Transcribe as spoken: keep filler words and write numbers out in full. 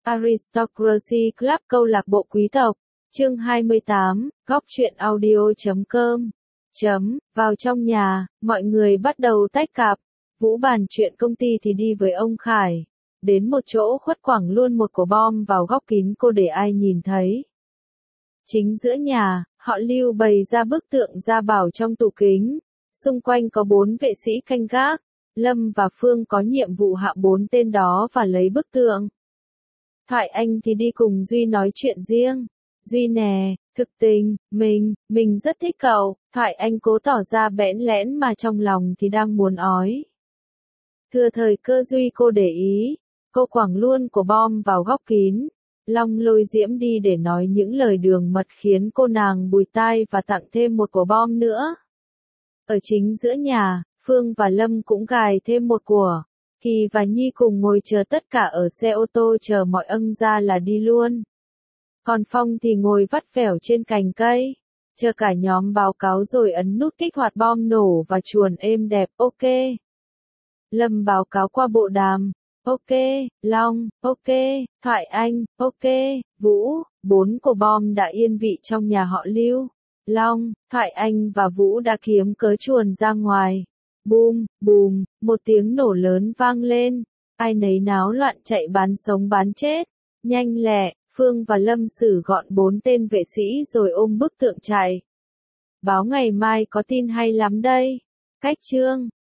Aristocracy Club câu lạc bộ quý tộc. Chương hai mươi tám, góc truyện audio chấm com. Chấm, vào trong nhà, mọi người bắt đầu tách cặp. Vũ bàn chuyện công ty thì đi với ông Khải. Đến một chỗ khuất quẳng luôn một quả bom vào góc kín cô để ai nhìn thấy. Chính giữa nhà, họ Lưu bày ra bức tượng Gia Bảo trong tủ kính. Xung quanh có bốn vệ sĩ canh gác. Lâm và Phương có nhiệm vụ hạ bốn tên đó và lấy bức tượng. Thoại Anh thì đi cùng Duy nói chuyện riêng. Duy nè, thực tình, mình, mình rất thích cậu. Thoại Anh cố tỏ ra bẽn lẽn mà trong lòng thì đang muốn ói. Thừa thời cơ Duy cô để ý. Cô quẳng luôn quả bom vào góc kín. Long lôi Diễm đi để nói những lời đường mật khiến cô nàng bùi tai và tặng thêm một quả bom nữa. Ở chính giữa nhà, Phương và Lâm cũng gài thêm một quả. Kỳ và Nhi cùng ngồi chờ tất cả ở xe ô tô chờ mọi ân ra là đi luôn. Còn Phong thì ngồi vắt vẻo trên cành cây. Chờ cả nhóm báo cáo rồi ấn nút kích hoạt bom nổ và chuồn êm đẹp, ok. Lâm báo cáo qua bộ đàm. Ok, Long, ok, Thoại Anh, ok, Vũ, bốn quả bom đã yên vị trong nhà họ Lưu. Long, Thoại Anh và Vũ đã kiếm cớ chuồn ra ngoài. Bùm, bùm, một tiếng nổ lớn vang lên. Ai nấy náo loạn chạy bán sống bán chết. Nhanh lẹ, Phương và Lâm xử gọn bốn tên vệ sĩ rồi ôm bức tượng chạy. Báo ngày mai có tin hay lắm đây. Cách chương.